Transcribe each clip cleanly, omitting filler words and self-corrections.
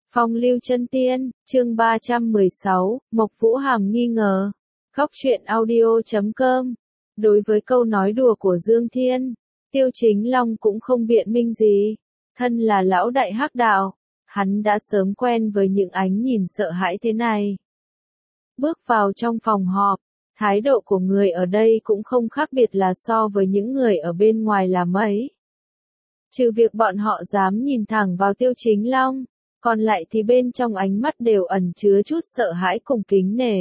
Phong lưu chân tiên, chương 316, Mộc Vũ Hàm nghi ngờ. Góc truyện audio.com. Đối với câu nói đùa của Dương Thiên, Tiêu Chính Long cũng không biện minh gì. Thân là lão đại hắc đạo, hắn đã sớm quen với những ánh nhìn sợ hãi thế này. Bước vào trong phòng họp, thái độ của người ở đây cũng không khác biệt là so với những người ở bên ngoài là mấy. Trừ việc bọn họ dám nhìn thẳng vào Tiêu Chính Long, còn lại thì bên trong ánh mắt đều ẩn chứa chút sợ hãi cùng kính nể.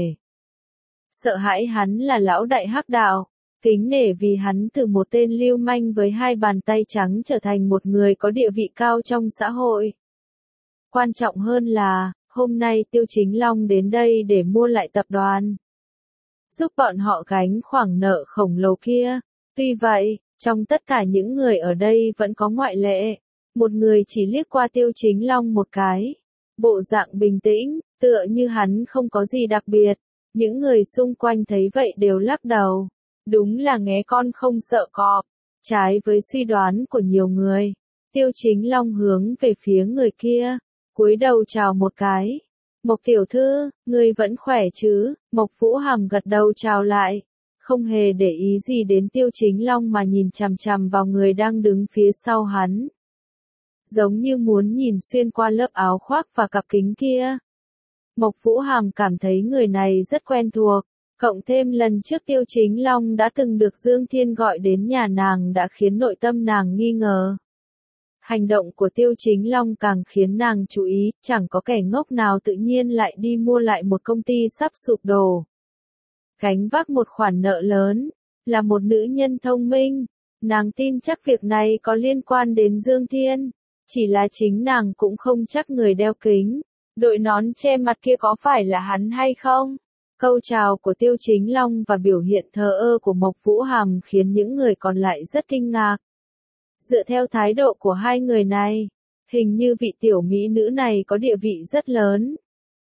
Sợ hãi hắn là lão đại hắc đạo, kính nể vì hắn từ một tên lưu manh với hai bàn tay trắng trở thành một người có địa vị cao trong xã hội. Quan trọng hơn là, hôm nay Tiêu Chính Long đến đây để mua lại tập đoàn, giúp bọn họ gánh khoản nợ khổng lồ kia. Tuy vậy, trong tất cả những người ở đây vẫn có ngoại lệ. Một người chỉ liếc qua Tiêu Chính Long một cái, bộ dạng bình tĩnh, tựa như hắn không có gì đặc biệt. Những người xung quanh thấy vậy đều lắc đầu. Đúng là nghé con không sợ cọp. Trái với suy đoán của nhiều người, Tiêu Chính Long hướng về phía người kia, cúi đầu chào một cái. Mộc tiểu thư, ngươi vẫn khỏe chứ? Mộc Vũ Hàm gật đầu chào lại, không hề để ý gì đến Tiêu Chính Long mà nhìn chằm chằm vào người đang đứng phía sau hắn. Giống như muốn nhìn xuyên qua lớp áo khoác và cặp kính kia. Mộc Vũ Hàm cảm thấy người này rất quen thuộc, cộng thêm lần trước Tiêu Chính Long đã từng được Dương Thiên gọi đến nhà nàng đã khiến nội tâm nàng nghi ngờ. Hành động của Tiêu Chính Long càng khiến nàng chú ý, chẳng có kẻ ngốc nào tự nhiên lại đi mua lại một công ty sắp sụp đổ. Gánh vác một khoản nợ lớn, là một nữ nhân thông minh, nàng tin chắc việc này có liên quan đến Dương Thiên. Chỉ là chính nàng cũng không chắc người đeo kính, đội nón che mặt kia có phải là hắn hay không. Câu chào của Tiêu Chính Long và biểu hiện thờ ơ của Mộc Vũ Hàm khiến những người còn lại rất kinh ngạc. Dựa theo thái độ của hai người này, hình như vị tiểu mỹ nữ này có địa vị rất lớn.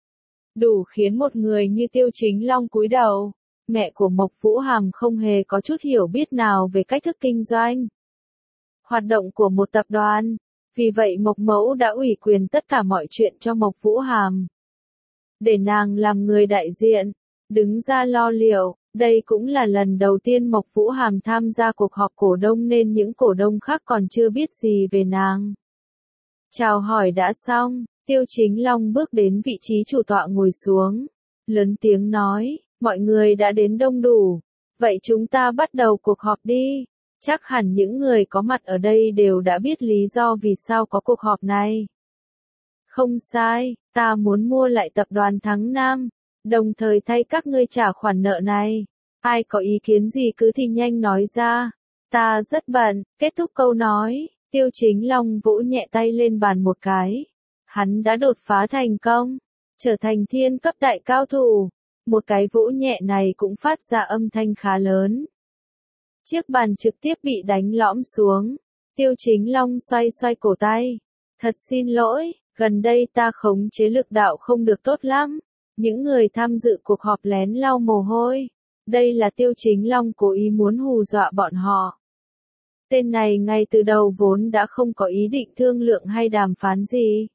Đủ khiến một người như Tiêu Chính Long cúi đầu. Mẹ của Mộc Vũ Hàm không hề có chút hiểu biết nào về cách thức kinh doanh, hoạt động của một tập đoàn. Vì vậy Mộc Mẫu đã ủy quyền tất cả mọi chuyện cho Mộc Vũ Hàm. Để nàng làm người đại diện, đứng ra lo liệu. Đây cũng là lần đầu tiên Mộc Vũ Hàm tham gia cuộc họp cổ đông nên những cổ đông khác còn chưa biết gì về nàng. Chào hỏi đã xong, Tiêu Chính Long bước đến vị trí chủ tọa ngồi xuống. Lớn tiếng nói, mọi người đã đến đông đủ. Vậy chúng ta bắt đầu cuộc họp đi. Chắc hẳn những người có mặt ở đây đều đã biết lý do vì sao có cuộc họp này. Không sai, ta muốn mua lại tập đoàn Thắng Nam, đồng thời thay các ngươi trả khoản nợ này. Ai có ý kiến gì cứ thì nhanh nói ra. Ta rất bận. Kết thúc câu nói, Tiêu Chính Long vỗ nhẹ tay lên bàn một cái. Hắn đã đột phá thành công, trở thành thiên cấp đại cao thủ. Một cái vỗ nhẹ này cũng phát ra âm thanh khá lớn. Chiếc bàn trực tiếp bị đánh lõm xuống. Tiêu Chính Long xoay xoay cổ tay. Thật xin lỗi, gần đây ta khống chế lực đạo không được tốt lắm. Những người tham dự cuộc họp lén lau mồ hôi. Đây là Tiêu Chính Long cố ý muốn hù dọa bọn họ. Tên này ngay từ đầu vốn đã không có ý định thương lượng hay đàm phán gì.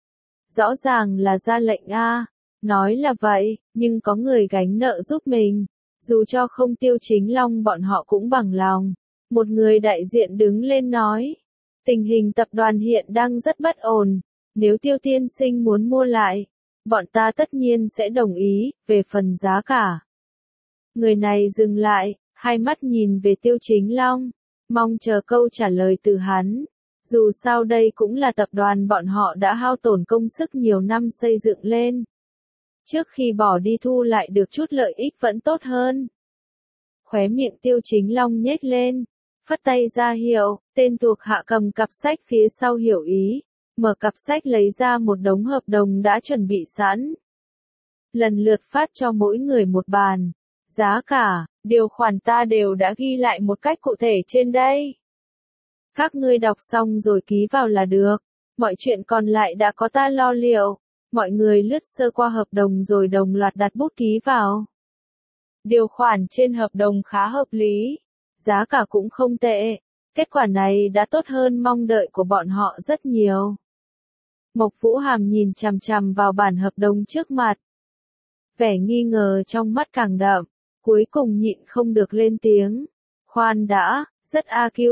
Rõ ràng là ra lệnh a. Nói là vậy, nhưng có người gánh nợ giúp mình. Dù cho không Tiêu Chính Long bọn họ cũng bằng lòng. Một người đại diện đứng lên nói. Tình hình tập đoàn hiện đang rất bất ổn. Nếu Tiêu tiên sinh muốn mua lại, bọn ta tất nhiên sẽ đồng ý, về phần giá cả. Người này dừng lại, hai mắt nhìn về Tiêu Chính Long, mong chờ câu trả lời từ hắn. Dù sao đây cũng là tập đoàn bọn họ đã hao tổn công sức nhiều năm xây dựng lên. Trước khi bỏ đi thu lại được chút lợi ích vẫn tốt hơn. Khóe miệng Tiêu Chính Long nhếch lên, phất tay ra hiệu, tên thuộc hạ cầm cặp sách phía sau hiểu ý, mở cặp sách lấy ra một đống hợp đồng đã chuẩn bị sẵn. Lần lượt phát cho mỗi người một bàn. Giá cả, điều khoản ta đều đã ghi lại một cách cụ thể trên đây. Các ngươi đọc xong rồi ký vào là được. Mọi chuyện còn lại đã có ta lo liệu. Mọi người lướt sơ qua hợp đồng rồi đồng loạt đặt bút ký vào. Điều khoản trên hợp đồng khá hợp lý. Giá cả cũng không tệ. Kết quả này đã tốt hơn mong đợi của bọn họ rất nhiều. Mộc Vũ Hàm nhìn chằm chằm vào bản hợp đồng trước mặt. Vẻ nghi ngờ trong mắt càng đậm, cuối cùng nhịn không được lên tiếng. Khoan đã, rất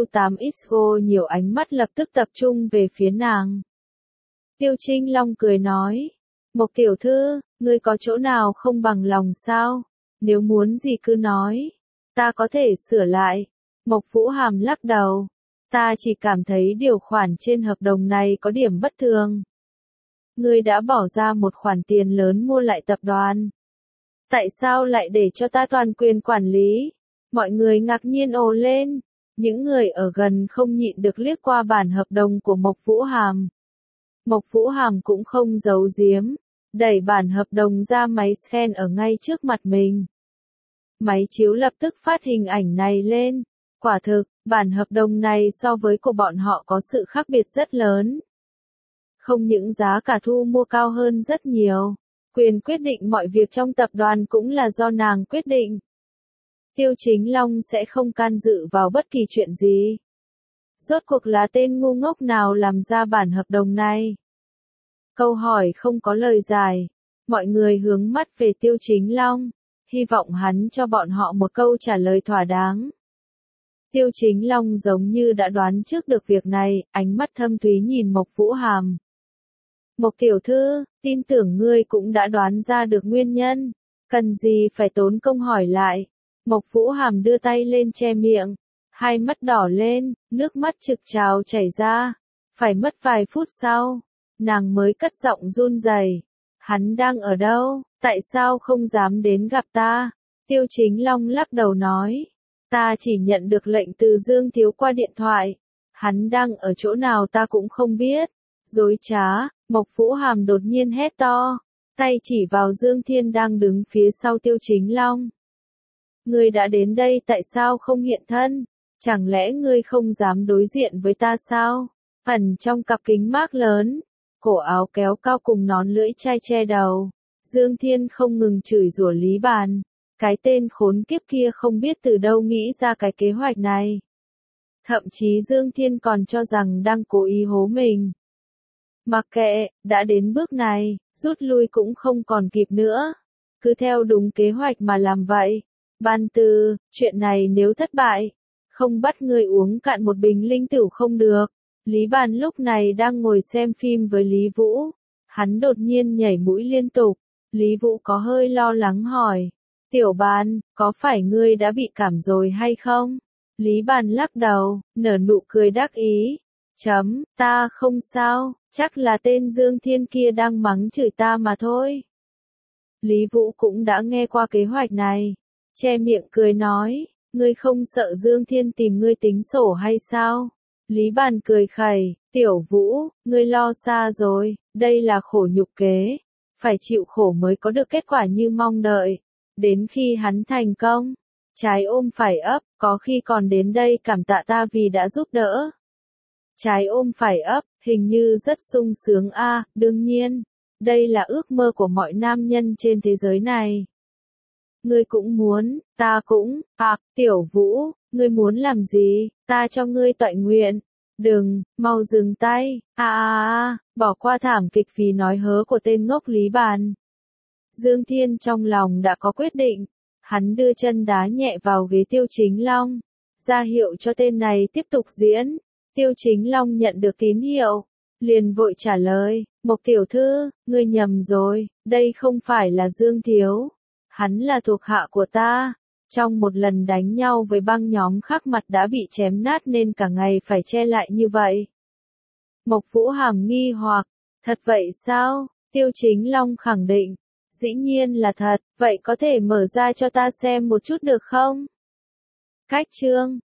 AQ8XO, nhiều ánh mắt lập tức tập trung về phía nàng. Tiêu Trinh Long cười nói, Mộc tiểu thư, ngươi có chỗ nào không bằng lòng sao? Nếu muốn gì cứ nói, ta có thể sửa lại. Mộc Vũ Hàm lắc đầu, ta chỉ cảm thấy điều khoản trên hợp đồng này có điểm bất thường. Ngươi đã bỏ ra một khoản tiền lớn mua lại tập đoàn. Tại sao lại để cho ta toàn quyền quản lý? Mọi người ngạc nhiên ồ lên. Những người ở gần không nhịn được liếc qua bản hợp đồng của Mộc Vũ Hàm. Mộc Vũ Hàm cũng không giấu giếm, đẩy bản hợp đồng ra máy scan ở ngay trước mặt mình. Máy chiếu lập tức phát hình ảnh này lên. Quả thực, bản hợp đồng này so với của bọn họ có sự khác biệt rất lớn. Không những giá cả thu mua cao hơn rất nhiều, quyền quyết định mọi việc trong tập đoàn cũng là do nàng quyết định. Tiêu Chính Long sẽ không can dự vào bất kỳ chuyện gì. Rốt cuộc là tên ngu ngốc nào làm ra bản hợp đồng này? Câu hỏi không có lời giải. Mọi người hướng mắt về Tiêu Chính Long, hy vọng hắn cho bọn họ một câu trả lời thỏa đáng. Tiêu Chính Long giống như đã đoán trước được việc này, ánh mắt thâm thúy nhìn Mộc Vũ Hàm. Mộc tiểu thư, tin tưởng ngươi cũng đã đoán ra được nguyên nhân, cần gì phải tốn công hỏi lại. Mộc Vũ Hàm đưa tay lên che miệng, hai mắt đỏ lên, nước mắt trực trào chảy ra. Phải mất vài phút sau, nàng mới cất giọng run rẩy, hắn đang ở đâu, tại sao không dám đến gặp ta? Tiêu Chính Long lắc đầu nói, ta chỉ nhận được lệnh từ Dương Thiếu qua điện thoại, hắn đang ở chỗ nào ta cũng không biết. Dối trá, Mộc Vũ Hàm đột nhiên hét to, tay chỉ vào Dương Thiên đang đứng phía sau Tiêu Chính Long. Ngươi đã đến đây tại sao không hiện thân? Chẳng lẽ ngươi không dám đối diện với ta sao? Ẩn trong cặp kính mác lớn, cổ áo kéo cao cùng nón lưỡi chai che đầu, Dương Thiên không ngừng chửi rủa Lý Bàn. Cái tên khốn kiếp kia không biết từ đâu nghĩ ra cái kế hoạch này. Thậm chí Dương Thiên còn cho rằng đang cố ý hố mình. Mặc kệ, đã đến bước này, rút lui cũng không còn kịp nữa. Cứ theo đúng kế hoạch mà làm vậy. Ban Tư, chuyện này nếu thất bại, không bắt ngươi uống cạn một bình linh tửu không được. Lý Bàn lúc này đang ngồi xem phim với Lý Vũ. Hắn đột nhiên nhảy mũi liên tục. Lý Vũ có hơi lo lắng hỏi. Tiểu Bàn, có phải ngươi đã bị cảm rồi hay không? Lý Bàn lắc đầu, nở nụ cười đắc ý. Ta không sao, chắc là tên Dương Thiên kia đang mắng chửi ta mà thôi. Lý Vũ cũng đã nghe qua kế hoạch này. Che miệng cười nói, ngươi không sợ Dương Thiên tìm ngươi tính sổ hay sao? Lý Bàn cười khẩy, Tiểu Vũ, ngươi lo xa rồi, đây là khổ nhục kế. Phải chịu khổ mới có được kết quả như mong đợi. Đến khi hắn thành công, trái ôm phải ấp, có khi còn đến đây cảm tạ ta vì đã giúp đỡ. Trái ôm phải ấp, hình như rất sung sướng a, đương nhiên, đây là ước mơ của mọi nam nhân trên thế giới này. Ngươi cũng muốn, ta cũng, Tiểu Vũ, ngươi muốn làm gì, ta cho ngươi tọa nguyện. Đừng, mau dừng tay, bỏ qua thảm kịch vì nói hớ của tên ngốc Lý Bàn. Dương Thiên trong lòng đã có quyết định, hắn đưa chân đá nhẹ vào ghế Tiêu Chính Long, ra hiệu cho tên này tiếp tục diễn. Tiêu Chính Long nhận được tín hiệu, liền vội trả lời, Mộc tiểu thư, ngươi nhầm rồi, đây không phải là Dương Thiếu, hắn là thuộc hạ của ta. Trong một lần đánh nhau với băng nhóm khác mặt đã bị chém nát nên cả ngày phải che lại như vậy. Mộc Vũ Hàm nghi hoặc, thật vậy sao? Tiêu Chính Long khẳng định, dĩ nhiên là thật, vậy có thể mở ra cho ta xem một chút được không? Cách chương